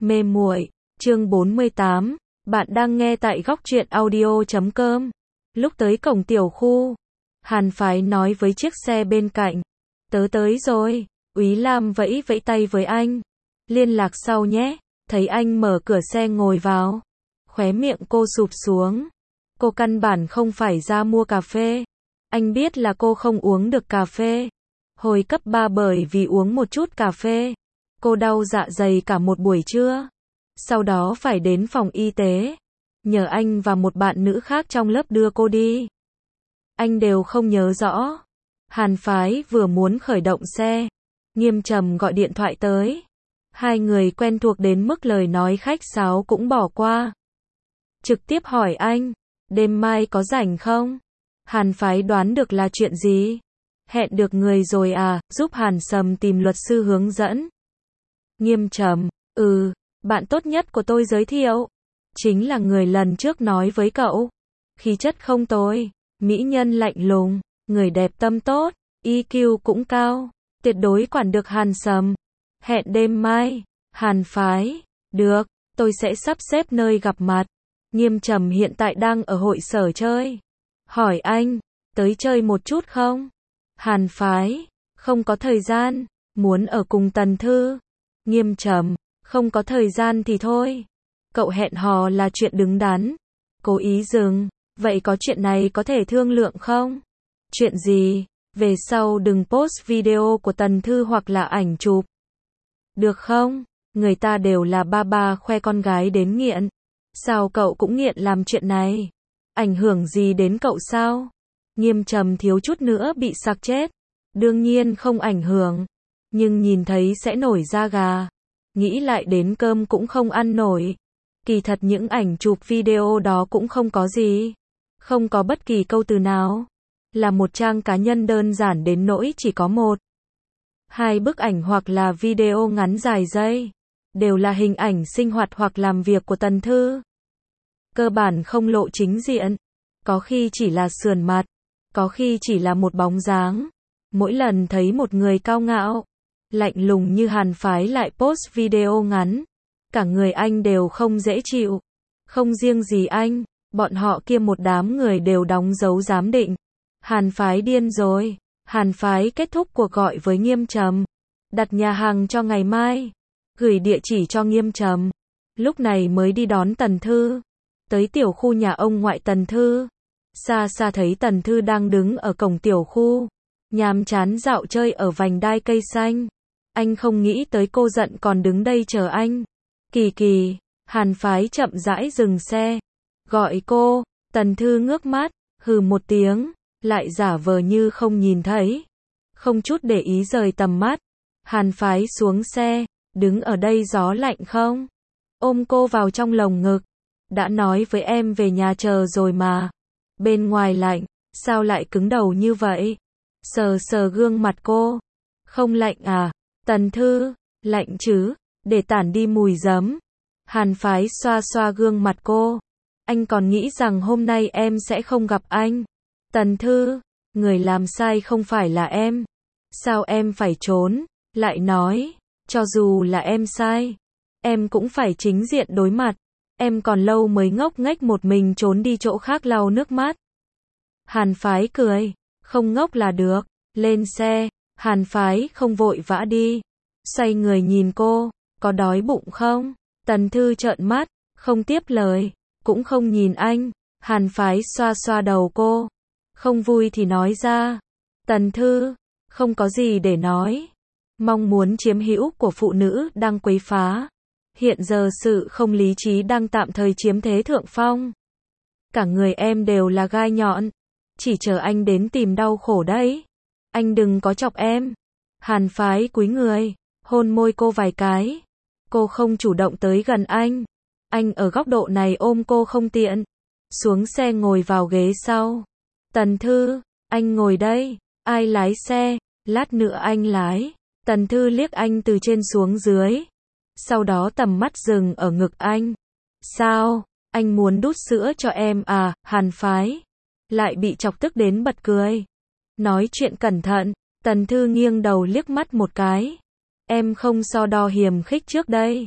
Mê muội, chương 48, bạn đang nghe tại góc truyện audio.com. Lúc tới cổng tiểu khu, Hàn Phái nói với chiếc xe bên cạnh, tớ tới rồi, Úy Lam vẫy vẫy tay với anh, liên lạc sau nhé, thấy anh mở cửa xe ngồi vào, khóe miệng cô sụp xuống, cô căn bản không phải ra mua cà phê, anh biết là cô không uống được cà phê, hồi cấp 3 bởi vì uống một chút cà phê, cô đau dạ dày cả một buổi trưa, sau đó phải đến phòng y tế, nhờ anh và một bạn nữ khác trong lớp đưa cô đi. Anh đều không nhớ rõ. Hàn Phái vừa muốn khởi động xe, Nghiêm Trầm gọi điện thoại tới. Hai người quen thuộc đến mức lời nói khách sáo cũng bỏ qua. Trực tiếp hỏi anh, đêm mai có rảnh không? Hàn Phái đoán được là chuyện gì. Hẹn được người rồi à, giúp Hàn Sầm tìm luật sư hướng dẫn. Nghiêm Trầm, bạn tốt nhất của tôi giới thiệu. Chính là người lần trước nói với cậu. Khí chất không tồi, mỹ nhân lạnh lùng, người đẹp tâm tốt, EQ cũng cao, tuyệt đối quản được Hàn Sầm. Hẹn đêm mai, Hàn Phái, được, tôi sẽ sắp xếp nơi gặp mặt. Nghiêm Trầm hiện tại đang ở hội sở chơi. Hỏi anh, tới chơi một chút không? Hàn Phái, không có thời gian, muốn ở cùng Tần Thư. Nghiêm Trầm, không có thời gian thì thôi. Cậu hẹn hò là chuyện đứng đắn. Cố ý dừng, vậy có chuyện này có thể thương lượng không? Chuyện gì? Về sau đừng post video của Tần Thư hoặc là ảnh chụp. Được không? Người ta đều là ba khoe con gái đến nghiện. Sao cậu cũng nghiện làm chuyện này? Ảnh hưởng gì đến cậu sao? Nghiêm Trầm thiếu chút nữa bị sặc chết. Đương nhiên không ảnh hưởng. Nhưng nhìn thấy sẽ nổi da gà. Nghĩ lại đến cơm cũng không ăn nổi. Kỳ thật những ảnh chụp video đó cũng không có gì. Không có bất kỳ câu từ nào. Là một trang cá nhân đơn giản đến nỗi chỉ có một, hai bức ảnh hoặc là video ngắn dài giây. Đều là hình ảnh sinh hoạt hoặc làm việc của Tần Thư. Cơ bản không lộ chính diện. Có khi chỉ là sườn mặt. Có khi chỉ là một bóng dáng. Mỗi lần thấy một người cao ngạo, lạnh lùng như Hàn Phái lại post video ngắn. Cả người anh đều không dễ chịu. Không riêng gì anh, bọn họ kia một đám người đều đóng dấu giám định. Hàn Phái điên rồi. Hàn Phái kết thúc cuộc gọi với Nghiêm Trầm. Đặt nhà hàng cho ngày mai. Gửi địa chỉ cho Nghiêm Trầm. Lúc này mới đi đón Tần Thư. Tới tiểu khu nhà ông ngoại Tần Thư. Xa xa thấy Tần Thư đang đứng ở cổng tiểu khu. Nhàm chán dạo chơi ở vành đai cây xanh. Anh không nghĩ tới cô giận còn đứng đây chờ anh. Kỳ kỳ, Hàn Phái chậm rãi dừng xe. Gọi cô, Tần Thư ngước mắt, hừ một tiếng, lại giả vờ như không nhìn thấy. Không chút để ý rời tầm mắt. Hàn Phái xuống xe, đứng ở đây gió lạnh không? Ôm cô vào trong lồng ngực. Đã nói với em về nhà chờ rồi mà. Bên ngoài lạnh, sao lại cứng đầu như vậy? Sờ sờ gương mặt cô. Không lạnh à? Tần Thư, lạnh chứ, để tản đi mùi giấm. Hàn Phái xoa xoa gương mặt cô. Anh còn nghĩ rằng hôm nay em sẽ không gặp anh. Tần Thư, người làm sai không phải là em. Sao em phải trốn? Lại nói, cho dù là em sai, em cũng phải chính diện đối mặt. Em còn lâu mới ngốc nghếch một mình trốn đi chỗ khác lau nước mắt. Hàn Phái cười, không ngốc là được. Lên xe, Hàn Phái không vội vã đi. Xoay người nhìn cô, có đói bụng không? Tần Thư trợn mắt, không tiếp lời, cũng không nhìn anh. Hàn Phái xoa xoa đầu cô. Không vui thì nói ra. Tần Thư, không có gì để nói. Mong muốn chiếm hữu của phụ nữ đang quấy phá. Hiện giờ sự không lý trí đang tạm thời chiếm thế thượng phong. Cả người em đều là gai nhọn. Chỉ chờ anh đến tìm đau khổ đấy. Anh đừng có chọc em. Hàn Phái cúi người, hôn môi cô vài cái. Cô không chủ động tới gần anh. Anh ở góc độ này ôm cô không tiện. Xuống xe ngồi vào ghế sau. Tần Thư, anh ngồi đây. Ai lái xe? Lát nữa anh lái. Tần Thư liếc anh từ trên xuống dưới. Sau đó tầm mắt dừng ở ngực anh. Sao? Anh muốn đút sữa cho em à? Hàn Phái lại bị chọc tức đến bật cười. Nói chuyện cẩn thận. Tần Thư nghiêng đầu liếc mắt một cái. Em không so đo hiềm khích trước đây.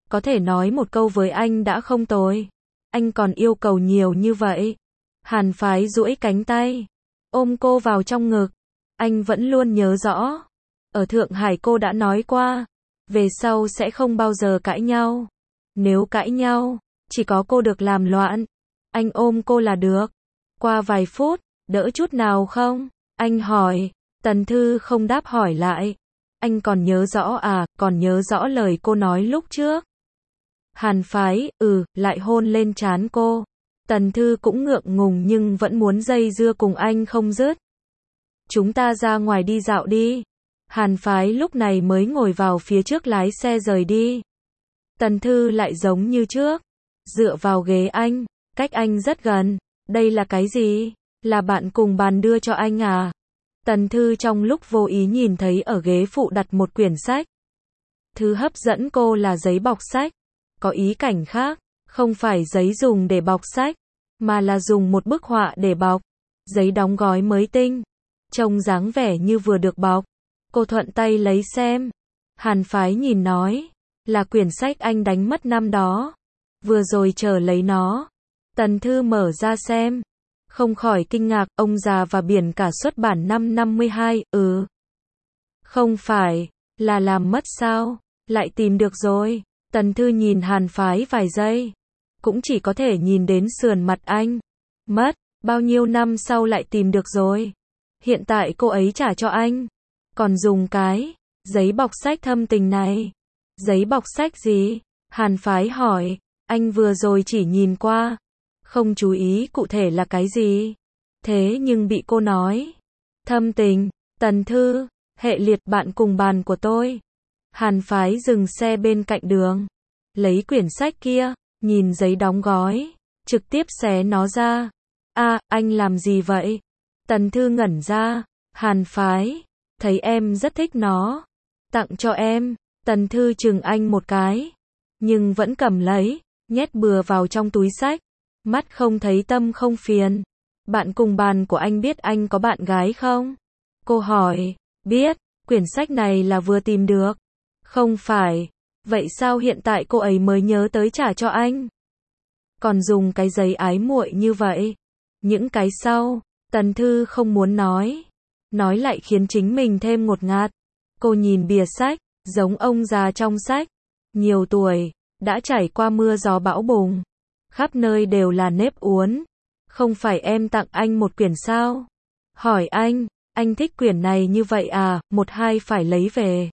Có thể nói một câu với anh đã không tồi. Anh còn yêu cầu nhiều như vậy. Hàn Phái duỗi cánh tay, ôm cô vào trong ngực. Anh vẫn luôn nhớ rõ. Ở Thượng Hải cô đã nói qua, về sau sẽ không bao giờ cãi nhau. Nếu cãi nhau, chỉ có cô được làm loạn. Anh ôm cô là được. Qua vài phút, đỡ chút nào không? Anh hỏi. Tần Thư không đáp hỏi lại. Anh còn nhớ rõ à, còn nhớ rõ lời cô nói lúc trước. Hàn Phái, lại hôn lên trán cô. Tần Thư cũng ngượng ngùng nhưng vẫn muốn dây dưa cùng anh không dứt. Chúng ta ra ngoài đi dạo đi. Hàn Phái lúc này mới ngồi vào phía trước lái xe rời đi. Tần Thư lại giống như trước, dựa vào ghế anh, cách anh rất gần. Đây là cái gì? Là bạn cùng bàn đưa cho anh à? Tần Thư trong lúc vô ý nhìn thấy ở ghế phụ đặt một quyển sách. Thứ hấp dẫn cô là giấy bọc sách. Có ý cảnh khác, không phải giấy dùng để bọc sách, mà là dùng một bức họa để bọc. Giấy đóng gói mới tinh, trông dáng vẻ như vừa được bọc. Cô thuận tay lấy xem. Hàn Phái nhìn nói, là quyển sách anh đánh mất năm đó. Vừa rồi chờ lấy nó. Tần Thư mở ra xem. Không khỏi kinh ngạc, ông già và biển cả xuất bản năm 52, Không phải, là làm mất sao? Lại tìm được rồi. Tần Thư nhìn Hàn Phái vài giây. Cũng chỉ có thể nhìn đến sườn mặt anh. Mất, bao nhiêu năm sau lại tìm được rồi. Hiện tại cô ấy trả cho anh. Còn dùng cái giấy bọc sách thâm tình này. Giấy bọc sách gì? Hàn Phái hỏi. Anh vừa rồi chỉ nhìn qua. Không chú ý cụ thể là cái gì. Thế nhưng bị cô nói. Thâm tình, Tần Thư, hệ liệt bạn cùng bàn của tôi. Hàn Phái dừng xe bên cạnh đường. Lấy quyển sách kia, nhìn giấy đóng gói. Trực tiếp xé nó ra. Anh làm gì vậy? Tần Thư ngẩn ra. Hàn Phái, thấy em rất thích nó. Tặng cho em. Tần Thư chừng anh một cái. Nhưng vẫn cầm lấy, nhét bừa vào trong túi sách. Mắt không thấy tâm không phiền. Bạn cùng bàn của anh biết anh có bạn gái không? Cô hỏi. Biết, quyển sách này là vừa tìm được. Không phải. Vậy sao hiện tại cô ấy mới nhớ tới trả cho anh? Còn dùng cái giấy ái muội như vậy. Những cái sau, Tần Thư không muốn nói. Nói lại khiến chính mình thêm ngột ngạt. Cô nhìn bìa sách, giống ông già trong sách. Nhiều tuổi, đã trải qua mưa gió bão bùng. Khắp nơi đều là nếp uốn. Không phải em tặng anh một quyển sao? Hỏi anh thích quyển này như vậy à, một hai phải lấy về.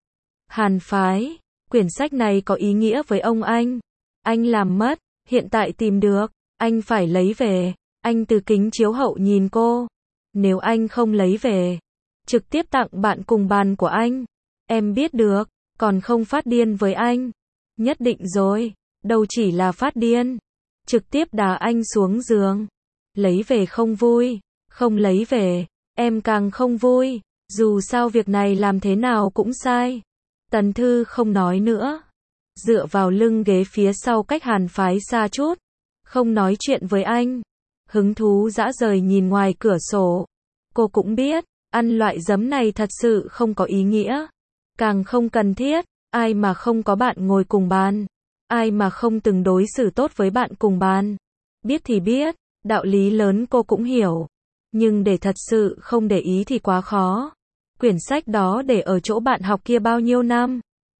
Hàn Phái, quyển sách này có ý nghĩa với ông anh. Anh làm mất, hiện tại tìm được, anh phải lấy về. Anh từ kính chiếu hậu nhìn cô. Nếu anh không lấy về, trực tiếp tặng bạn cùng bàn của anh. Em biết được, còn không phát điên với anh. Nhất định rồi, đâu chỉ là phát điên. Trực tiếp đá anh xuống giường. Lấy về không vui, không lấy về, em càng không vui. Dù sao việc này làm thế nào cũng sai. Tần Thư không nói nữa. Dựa vào lưng ghế phía sau cách Hàn Phái xa chút. Không nói chuyện với anh. Hứng thú dã rời nhìn ngoài cửa sổ. Cô cũng biết, ăn loại giấm này thật sự không có ý nghĩa. Càng không cần thiết. Ai mà không có bạn ngồi cùng bàn. Ai mà không từng đối xử tốt với bạn cùng bàn. Biết thì biết, đạo lý lớn cô cũng hiểu. Nhưng để thật sự không để ý thì quá khó. Quyển sách đó để ở chỗ bạn học kia bao nhiêu năm.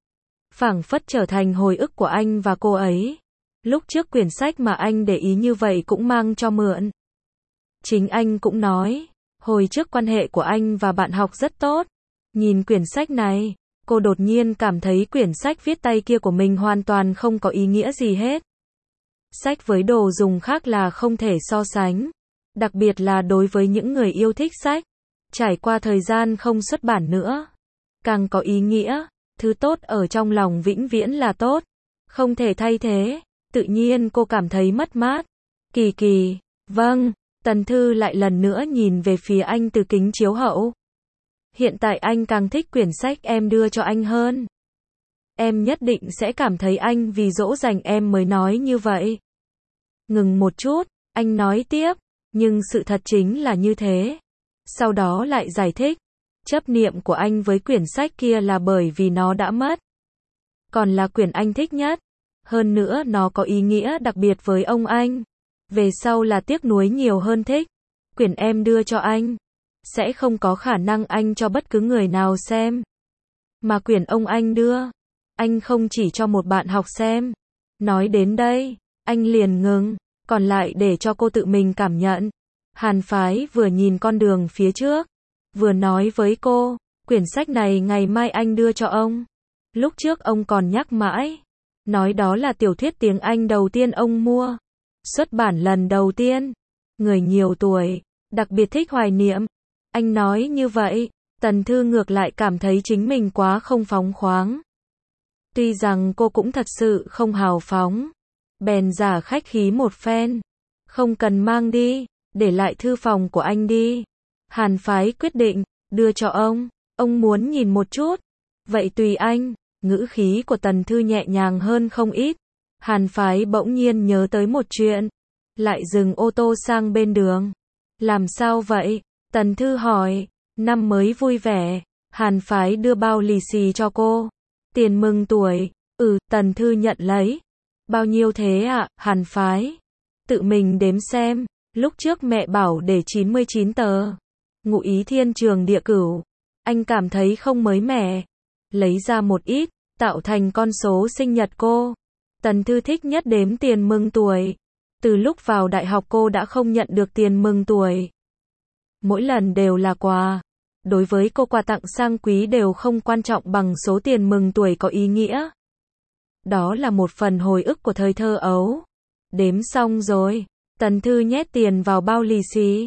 Phảng phất trở thành hồi ức của anh và cô ấy. Lúc trước quyển sách mà anh để ý như vậy cũng mang cho mượn. Chính anh cũng nói, hồi trước quan hệ của anh và bạn học rất tốt. Nhìn quyển sách này, cô đột nhiên cảm thấy quyển sách viết tay kia của mình hoàn toàn không có ý nghĩa gì hết. Sách với đồ dùng khác là không thể so sánh. Đặc biệt là đối với những người yêu thích sách. Trải qua thời gian không xuất bản nữa. Càng có ý nghĩa, thứ tốt ở trong lòng vĩnh viễn là tốt. Không thể thay thế. Tự nhiên cô cảm thấy mất mát. Kỳ, vâng. Tần Thư lại lần nữa nhìn về phía anh từ kính chiếu hậu. Hiện tại anh càng thích quyển sách em đưa cho anh hơn. Em nhất định sẽ cảm thấy anh vì dỗ dành em mới nói như vậy. Ngừng một chút, anh nói tiếp, nhưng sự thật chính là như thế. Sau đó lại giải thích, chấp niệm của anh với quyển sách kia là bởi vì nó đã mất. còn là quyển anh thích nhất. Hơn nữa nó có ý nghĩa đặc biệt với ông anh. Về sau là tiếc nuối nhiều hơn thích. Quyển em đưa cho anh, sẽ không có khả năng anh cho bất cứ người nào xem. Mà quyển ông anh đưa, anh không chỉ cho một bạn học xem. Nói đến đây, anh liền ngừng, còn lại để cho cô tự mình cảm nhận. Hàn Phái vừa nhìn con đường phía trước, vừa nói với cô, quyển sách này ngày mai anh đưa cho ông. Lúc trước ông còn nhắc mãi, nói đó là tiểu thuyết tiếng Anh đầu tiên ông mua. Xuất bản lần đầu tiên. Người nhiều tuổi, đặc biệt thích hoài niệm. Anh nói như vậy, Tần Thư ngược lại cảm thấy chính mình quá không phóng khoáng. Tuy rằng cô cũng thật sự không hào phóng, bèn giả khách khí một phen. Không cần mang đi, để lại thư phòng của anh đi. Hàn Phái quyết định, đưa cho ông muốn nhìn một chút. Vậy tùy anh, ngữ khí của Tần Thư nhẹ nhàng hơn không ít. Hàn Phái bỗng nhiên nhớ tới một chuyện, lại dừng ô tô sang bên đường. Làm sao vậy? Tần Thư hỏi. Năm mới vui vẻ. Hàn Phái đưa bao lì xì cho cô. Tiền mừng tuổi. Tần Thư nhận lấy. Bao nhiêu thế ạ? Hàn Phái tự mình đếm xem. Lúc trước mẹ bảo để 99 tờ. Ngụ ý thiên trường địa cửu. Anh cảm thấy không mới mẻ. Lấy ra một ít, tạo thành con số sinh nhật cô. Tần Thư thích nhất đếm tiền mừng tuổi. Từ lúc vào đại học cô đã không nhận được tiền mừng tuổi. Mỗi lần đều là quà. Đối với cô quà tặng sang quý đều không quan trọng bằng số tiền mừng tuổi có ý nghĩa. Đó là một phần hồi ức của thời thơ ấu. Đếm xong rồi, Tần Thư nhét tiền vào bao lì xì.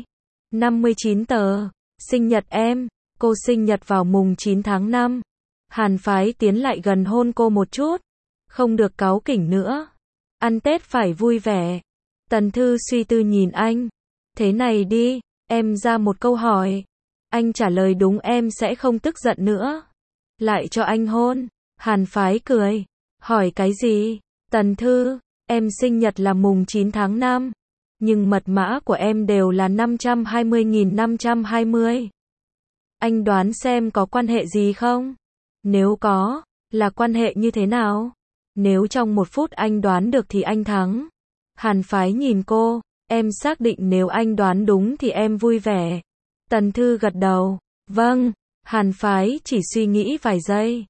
59 tờ. Sinh nhật em. Cô sinh nhật vào mùng 9 tháng 5. Hàn Phái tiến lại gần hôn cô một chút. Không được cáu kỉnh nữa. Ăn Tết phải vui vẻ. Tần Thư suy tư nhìn anh. Thế này đi, em ra một câu hỏi. Anh trả lời đúng em sẽ không tức giận nữa. Lại cho anh hôn. Hàn Phái cười. Hỏi cái gì? Tần Thư, em sinh nhật là mùng 9 tháng 5. Nhưng mật mã của em đều là 520.520. Anh đoán xem có quan hệ gì không? Nếu có, là quan hệ như thế nào? Nếu trong 1 phút anh đoán được thì anh thắng. Hàn Phái nhìn cô, em xác định nếu anh đoán đúng thì em vui vẻ. Tần Thư gật đầu, vâng. Hàn Phái chỉ suy nghĩ vài giây.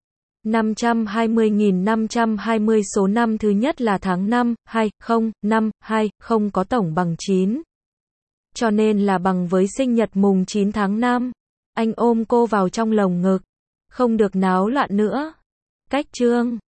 520.520 số năm thứ nhất là tháng 5, 20, có tổng bằng 9. Cho nên là bằng với sinh nhật mùng 9 tháng 5. Anh ôm cô vào trong lồng ngực. Không được náo loạn nữa. Cách chương